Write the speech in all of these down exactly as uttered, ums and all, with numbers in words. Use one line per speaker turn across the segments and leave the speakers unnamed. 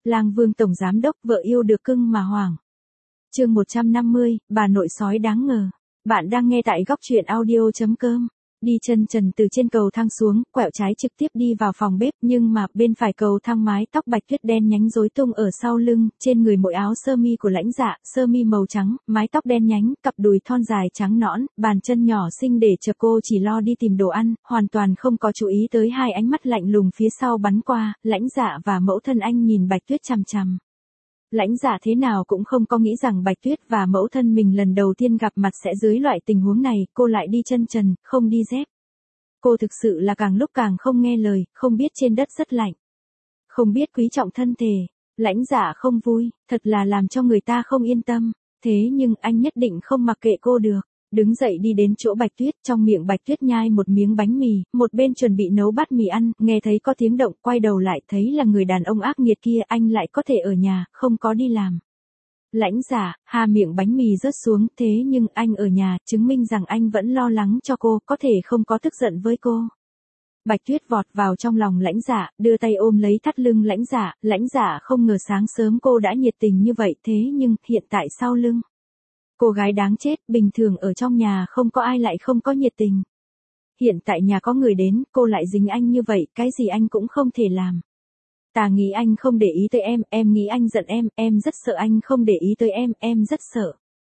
Lang Vương tổng giám đốc vợ yêu được cưng mà hoảng. Chương một trăm năm mươi, bà nội sói đáng ngờ. Bạn đang nghe tại góc truyện audio chấm com. Đi chân trần từ trên cầu thang xuống, quẹo trái trực tiếp đi vào phòng bếp, nhưng mà bên phải cầu thang mái tóc Bạch Tuyết đen nhánh rối tung ở sau lưng, trên người mỗi áo sơ mi của Lãnh Dạ, sơ mi màu trắng, mái tóc đen nhánh, cặp đùi thon dài trắng nõn, bàn chân nhỏ xinh để chờ cô chỉ lo đi tìm đồ ăn, hoàn toàn không có chú ý tới hai ánh mắt lạnh lùng phía sau bắn qua. Lãnh Dạ và mẫu thân anh nhìn Bạch Tuyết chằm chằm. Lãnh Dạ thế nào cũng không có nghĩ rằng Bạch Tuyết và mẫu thân mình lần đầu tiên gặp mặt sẽ dưới loại tình huống này, cô lại đi chân trần, không đi dép. Cô thực sự là càng lúc càng không nghe lời, không biết trên đất rất lạnh. Không biết quý trọng thân thể. Lãnh Dạ không vui, thật là làm cho người ta không yên tâm. Thế nhưng anh nhất định không mặc kệ cô được. Đứng dậy đi đến chỗ Bạch Tuyết, trong miệng Bạch Tuyết nhai một miếng bánh mì, một bên chuẩn bị nấu bát mì ăn, nghe thấy có tiếng động, quay đầu lại thấy là người đàn ông ác nghiệt kia, anh lại có thể ở nhà, không có đi làm. Lãnh Dạ, hà miệng bánh mì rớt xuống, thế nhưng anh ở nhà, chứng minh rằng anh vẫn lo lắng cho cô, có thể không có tức giận với cô. Bạch Tuyết vọt vào trong lòng Lãnh Dạ, đưa tay ôm lấy thắt lưng Lãnh Dạ, Lãnh Dạ không ngờ sáng sớm cô đã nhiệt tình như vậy, thế nhưng, hiện tại sau lưng. Cô gái đáng chết, bình thường ở trong nhà không có ai lại không có nhiệt tình. Hiện tại nhà có người đến, cô lại dính anh như vậy, cái gì anh cũng không thể làm. Ta nghĩ anh không để ý tới em, em nghĩ anh giận em, em rất sợ anh không để ý tới em, em rất sợ.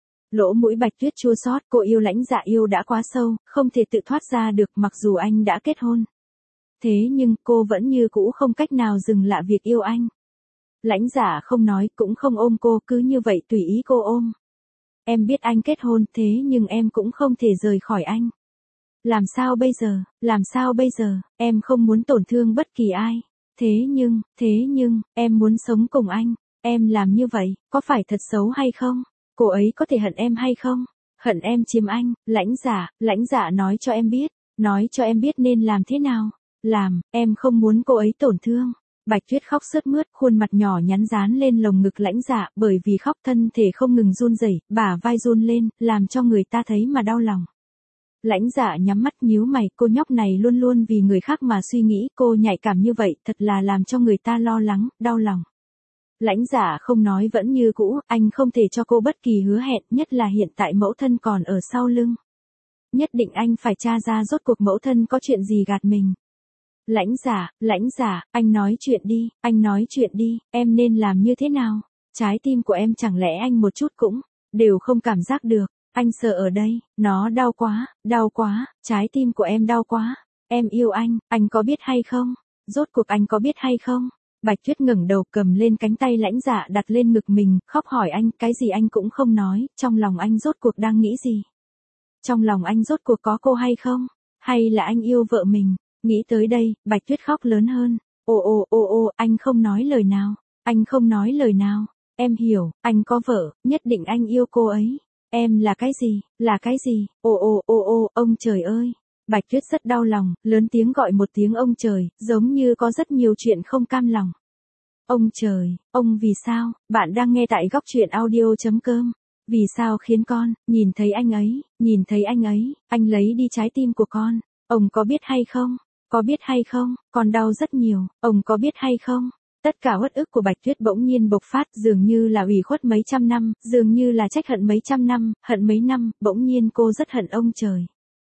Lỗ mũi Bạch Tuyết chua xót, cô yêu Lãnh Dạ yêu đã quá sâu, không thể tự thoát ra được mặc dù anh đã kết hôn. Thế nhưng cô vẫn như cũ không cách nào dừng lại việc yêu anh. Lãnh Dạ không nói, cũng không ôm cô, cứ như vậy tùy ý cô ôm. Em biết anh kết hôn, thế nhưng em cũng không thể rời khỏi anh. Làm sao bây giờ, làm sao bây giờ, em không muốn tổn thương bất kỳ ai. Thế nhưng, thế nhưng, em muốn sống cùng anh. Em làm như vậy, có phải thật xấu hay không? Cô ấy có thể hận em hay không? Hận em chiếm anh. Lãnh Dạ, Lãnh Dạ nói cho em biết. Nói cho em biết nên làm thế nào. Làm, em không muốn cô ấy tổn thương. Bạch Tuyết khóc sướt mướt, khuôn mặt nhỏ nhắn dán lên lồng ngực Lãnh Dạ, bởi vì khóc thân thể không ngừng run rẩy, bả vai run lên, làm cho người ta thấy mà đau lòng. Lãnh Dạ nhắm mắt nhíu mày, cô nhóc này luôn luôn vì người khác mà suy nghĩ, cô nhạy cảm như vậy, thật là làm cho người ta lo lắng, đau lòng. Lãnh Dạ không nói vẫn như cũ, anh không thể cho cô bất kỳ hứa hẹn, nhất là hiện tại mẫu thân còn ở sau lưng. Nhất định anh phải tra ra rốt cuộc mẫu thân có chuyện gì gạt mình. Lãnh Dạ, Lãnh Dạ, anh nói chuyện đi, anh nói chuyện đi, em nên làm như thế nào? Trái tim của em chẳng lẽ anh một chút cũng, đều không cảm giác được, anh sợ ở đây, nó đau quá, đau quá, trái tim của em đau quá, em yêu anh, anh có biết hay không? Rốt cuộc anh có biết hay không? Bạch Tuyết ngẩng đầu cầm lên cánh tay Lãnh Dạ đặt lên ngực mình, khóc hỏi anh, cái gì anh cũng không nói, trong lòng anh rốt cuộc đang nghĩ gì? Trong lòng anh rốt cuộc có cô hay không? Hay là anh yêu vợ mình? Nghĩ tới đây, Bạch Tuyết khóc lớn hơn. Ô ô ô ô, anh không nói lời nào. Anh không nói lời nào. Em hiểu, anh có vợ, nhất định anh yêu cô ấy. Em là cái gì, là cái gì? Ô ô ô ô, ông trời ơi. Bạch Tuyết rất đau lòng, lớn tiếng gọi một tiếng ông trời, giống như có rất nhiều chuyện không cam lòng. Ông trời, ông vì sao? Bạn đang nghe tại góc truyện audio chấm com. Vì sao khiến con, nhìn thấy anh ấy, nhìn thấy anh ấy, anh lấy đi trái tim của con. Ông có biết hay không? Có biết hay không, con đau rất nhiều, ông có biết hay không? Tất cả uất ức của Bạch Tuyết bỗng nhiên bộc phát, dường như là ủy khuất mấy trăm năm, dường như là trách hận mấy trăm năm, hận mấy năm, bỗng nhiên cô rất hận ông trời.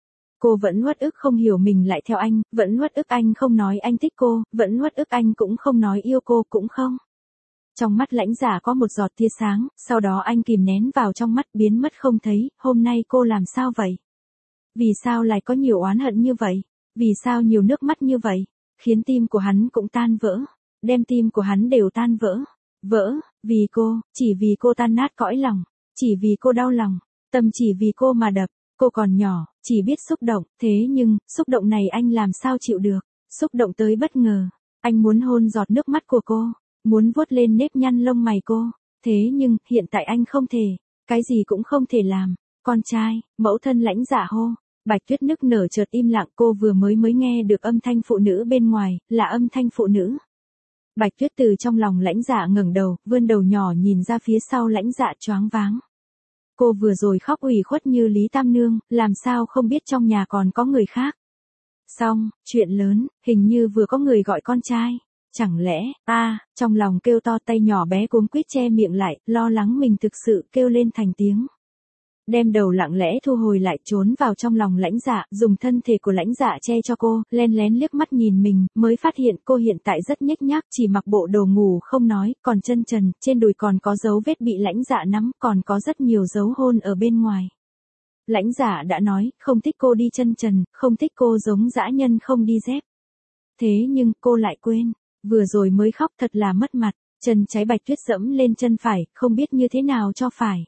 Cô vẫn uất ức không hiểu mình lại theo anh, vẫn uất ức anh không nói anh thích cô, vẫn uất ức anh cũng không nói yêu cô cũng không. Trong mắt Lãnh Dạ có một giọt tia sáng, sau đó anh kìm nén vào trong mắt biến mất không thấy, hôm nay cô làm sao vậy? Vì sao lại có nhiều oán hận như vậy? Vì sao nhiều nước mắt như vậy? Khiến tim của hắn cũng tan vỡ. Đem tim của hắn đều tan vỡ. Vỡ, vì cô, chỉ vì cô tan nát cõi lòng. Chỉ vì cô đau lòng. Tâm chỉ vì cô mà đập. Cô còn nhỏ, chỉ biết xúc động. Thế nhưng, xúc động này anh làm sao chịu được? Xúc động tới bất ngờ. Anh muốn hôn giọt nước mắt của cô. Muốn vuốt lên nếp nhăn lông mày cô. Thế nhưng, hiện tại anh không thể. Cái gì cũng không thể làm. Con trai, mẫu thân Lãnh Dạ hô. Bạch Tuyết nức nở chợt im lặng, cô vừa mới mới nghe được âm thanh phụ nữ bên ngoài, là âm thanh phụ nữ. Bạch Tuyết từ trong lòng Lãnh Dạ ngẩng đầu, vươn đầu nhỏ nhìn ra phía sau Lãnh Dạ choáng váng. Cô vừa rồi khóc ủy khuất như Lý Tam Nương, làm sao không biết trong nhà còn có người khác. Xong, chuyện lớn, hình như vừa có người gọi con trai. chẳng lẽ, a à, trong lòng kêu to, tay nhỏ bé cuống quýt che miệng lại, lo lắng mình thực sự kêu lên thành tiếng. Đem đầu lặng lẽ thu hồi lại, trốn vào trong lòng Lãnh Dạ, dùng thân thể của Lãnh Dạ che cho cô, len lén liếc mắt nhìn mình, mới phát hiện cô hiện tại rất nhếch nhác, chỉ mặc bộ đồ ngủ không nói, còn chân trần, trên đùi còn có dấu vết bị Lãnh Dạ nắm, còn có rất nhiều dấu hôn ở bên ngoài. Lãnh Dạ đã nói, không thích cô đi chân trần, không thích cô giống dã nhân không đi dép. Thế nhưng, cô lại quên, vừa rồi mới khóc thật là mất mặt, chân trái Bạch Tuyết dẫm lên chân phải, không biết như thế nào cho phải.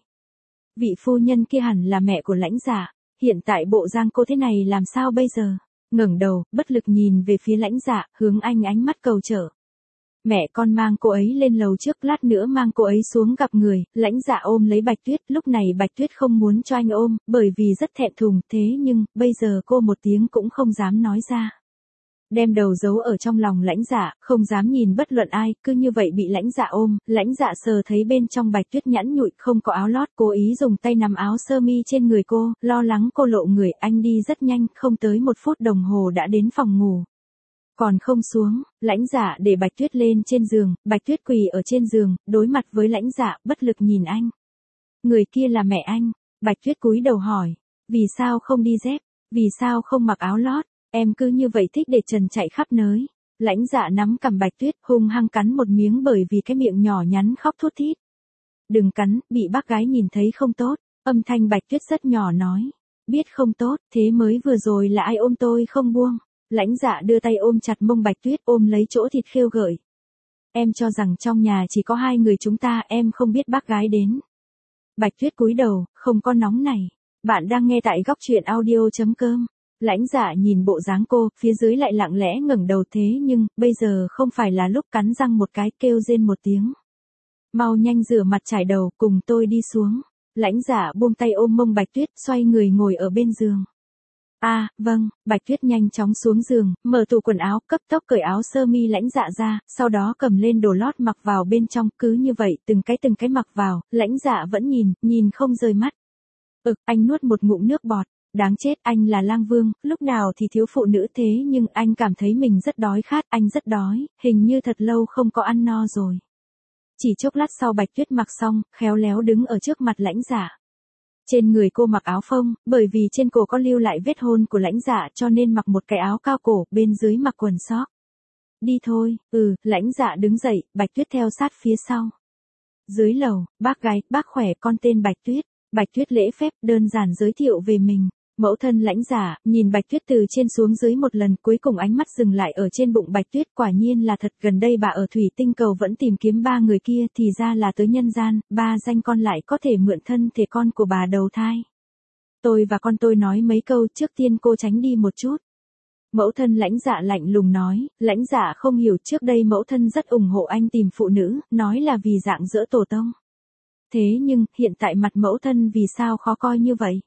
Vị phu nhân kia hẳn là mẹ của Lãnh Dạ, hiện tại bộ dạng cô thế này làm sao bây giờ? Ngẩng đầu, bất lực nhìn về phía Lãnh Dạ, hướng anh ánh mắt cầu trợ. Mẹ con mang cô ấy lên lầu trước, lát nữa mang cô ấy xuống gặp người. Lãnh Dạ ôm lấy Bạch Tuyết, lúc này Bạch Tuyết không muốn cho anh ôm, bởi vì rất thẹn thùng, thế nhưng, bây giờ cô một tiếng cũng không dám nói ra. Đem đầu giấu ở trong lòng Lãnh Dạ, không dám nhìn bất luận ai, cứ như vậy bị Lãnh Dạ ôm. Lãnh Dạ sờ thấy bên trong Bạch Tuyết nhẵn nhụi, không có áo lót, cố ý dùng tay nắm áo sơ mi trên người cô, lo lắng cô lộ người. Anh đi rất nhanh, không tới một phút đồng hồ đã đến phòng ngủ. Còn không xuống, Lãnh Dạ để Bạch Tuyết lên trên giường, Bạch Tuyết quỳ ở trên giường, đối mặt với Lãnh Dạ, bất lực nhìn anh. Người kia là mẹ anh. Bạch Tuyết cúi đầu hỏi, vì sao không đi dép, vì sao không mặc áo lót? Em cứ như vậy thích để trần chạy khắp nơi. Lãnh Dạ nắm cằm Bạch Tuyết, hung hăng cắn một miếng bởi vì cái miệng nhỏ nhắn khóc thút thít. Đừng cắn, bị bác gái nhìn thấy không tốt. Âm thanh Bạch Tuyết rất nhỏ nói. Biết không tốt, thế mới vừa rồi là ai ôm tôi không buông. Lãnh Dạ đưa tay ôm chặt mông Bạch Tuyết, ôm lấy chỗ thịt khêu gợi. Em cho rằng trong nhà chỉ có hai người chúng ta, em không biết bác gái đến. Bạch Tuyết cúi đầu, không có nóng này. Bạn đang nghe tại góc truyện audio chấm com. Lãnh Dạ nhìn bộ dáng cô, phía dưới lại lặng lẽ ngẩng đầu, thế nhưng, bây giờ không phải là lúc cắn răng một cái, kêu rên một tiếng. Mau nhanh rửa mặt trải đầu, cùng tôi đi xuống. Lãnh Dạ buông tay ôm mông Bạch Tuyết, xoay người ngồi ở bên giường. A, à, vâng, Bạch Tuyết nhanh chóng xuống giường, mở tủ quần áo, cấp tốc cởi áo sơ mi Lãnh Dạ ra, sau đó cầm lên đồ lót mặc vào bên trong, cứ như vậy, từng cái từng cái mặc vào, Lãnh Dạ vẫn nhìn, nhìn không rời mắt. Ực, anh nuốt một ngụm nước bọt. Đáng chết, anh là lang vương, lúc nào thì thiếu phụ nữ thế nhưng anh cảm thấy mình rất đói khát, anh rất đói, hình như thật lâu không có ăn no rồi. Chỉ chốc lát sau Bạch Tuyết mặc xong, khéo léo đứng ở trước mặt Lãnh Dạ. Trên người cô mặc áo phông, bởi vì trên cổ có lưu lại vết hôn của Lãnh Dạ cho nên mặc một cái áo cao cổ, bên dưới mặc quần sóc. Đi thôi, ừ, Lãnh Dạ đứng dậy, Bạch Tuyết theo sát phía sau. Dưới lầu, bác gái, bác khỏe, con tên Bạch Tuyết. Bạch Tuyết lễ phép, đơn giản giới thiệu về mình. Mẫu thân Lãnh Dạ, nhìn Bạch Tuyết từ trên xuống dưới một lần, cuối cùng ánh mắt dừng lại ở trên bụng Bạch Tuyết, quả nhiên là thật, gần đây bà ở Thủy Tinh Cầu vẫn tìm kiếm ba người kia, thì ra là tới nhân gian, ba danh con lại có thể mượn thân thể con của bà đầu thai. Tôi và con tôi nói mấy câu, trước tiên cô tránh đi một chút. Mẫu thân Lãnh Dạ lạnh lùng nói, Lãnh Dạ không hiểu, trước đây mẫu thân rất ủng hộ anh tìm phụ nữ, nói là vì dạng dỡ tổ tông. Thế nhưng, hiện tại mặt mẫu thân vì sao khó coi như vậy?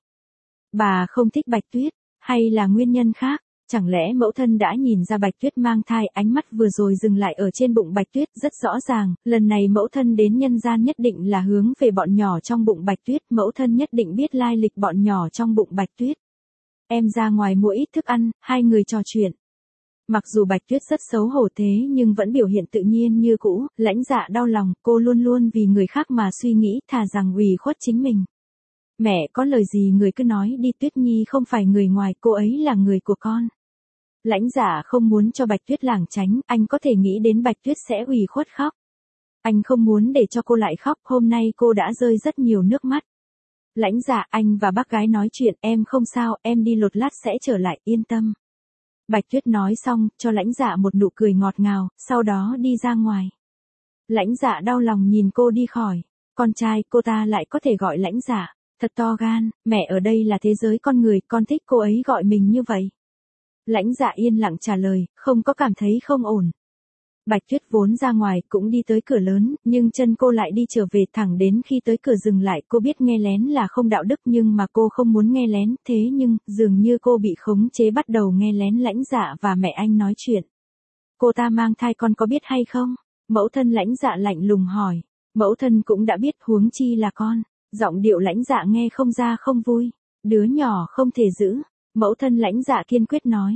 Bà không thích Bạch Tuyết, hay là nguyên nhân khác? Chẳng lẽ mẫu thân đã nhìn ra Bạch Tuyết mang thai, ánh mắt vừa rồi dừng lại ở trên bụng Bạch Tuyết, rất rõ ràng, lần này mẫu thân đến nhân gian nhất định là hướng về bọn nhỏ trong bụng Bạch Tuyết, mẫu thân nhất định biết lai lịch bọn nhỏ trong bụng Bạch Tuyết. Em ra ngoài mua ít thức ăn, hai người trò chuyện. Mặc dù Bạch Tuyết rất xấu hổ thế nhưng vẫn biểu hiện tự nhiên như cũ, Lãnh Dạ đau lòng, cô luôn luôn vì người khác mà suy nghĩ, thà rằng ủy khuất chính mình. Mẹ có lời gì người cứ nói đi, Tuyết Nhi không phải người ngoài, cô ấy là người của con. Lãnh Dạ không muốn cho Bạch Tuyết lảng tránh, anh có thể nghĩ đến Bạch Tuyết sẽ ủy khuất khóc. Anh không muốn để cho cô lại khóc, hôm nay cô đã rơi rất nhiều nước mắt. Lãnh Dạ, anh và bác gái nói chuyện, em không sao, em đi lột lát sẽ trở lại, yên tâm. Bạch Tuyết nói xong, cho Lãnh Dạ một nụ cười ngọt ngào, sau đó đi ra ngoài. Lãnh Dạ đau lòng nhìn cô đi khỏi. Con trai cô ta lại có thể gọi Lãnh Dạ. Thật to gan, mẹ ở đây là thế giới con người, con thích cô ấy gọi mình như vậy. Lãnh Dạ yên lặng trả lời, không có cảm thấy không ổn. Bạch Tuyết vốn ra ngoài cũng đi tới cửa lớn, nhưng chân cô lại đi trở về, thẳng đến khi tới cửa dừng lại, cô biết nghe lén là không đạo đức nhưng mà cô không muốn nghe lén, thế nhưng, dường như cô bị khống chế bắt đầu nghe lén Lãnh Dạ và mẹ anh nói chuyện. Cô ta mang thai con có biết hay không? Mẫu thân Lãnh Dạ lạnh lùng hỏi. Mẫu thân cũng đã biết, huống chi là con. Giọng điệu Lãnh Dạ nghe không ra không vui. Đứa nhỏ không thể giữ. Mẫu thân Lãnh Dạ kiên quyết nói.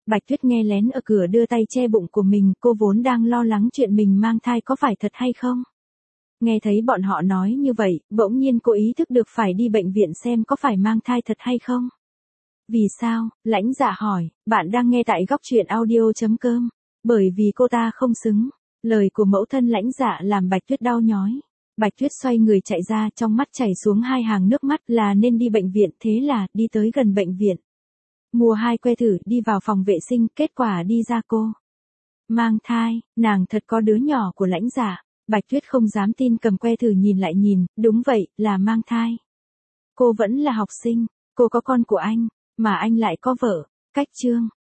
Bạch Tuyết nghe lén ở cửa đưa tay che bụng của mình, cô vốn đang lo lắng chuyện mình mang thai có phải thật hay không. Nghe thấy bọn họ nói như vậy, bỗng nhiên cô ý thức được phải đi bệnh viện xem có phải mang thai thật hay không. Vì sao? Lãnh Dạ hỏi, bạn đang nghe tại góc truyện audio.com. Bởi vì cô ta không xứng. Lời của mẫu thân Lãnh Dạ làm Bạch Tuyết đau nhói. Bạch Tuyết xoay người chạy ra, trong mắt chảy xuống hai hàng nước mắt, là nên đi bệnh viện, thế là đi tới gần bệnh viện. Mua hai que thử, đi vào phòng vệ sinh, kết quả đi ra cô mang thai, nàng thật có đứa nhỏ của Lãnh Dạ. Bạch Tuyết không dám tin, cầm que thử nhìn lại nhìn, đúng vậy, là mang thai. Cô vẫn là học sinh, cô có con của anh, mà anh lại có vợ. Cách chương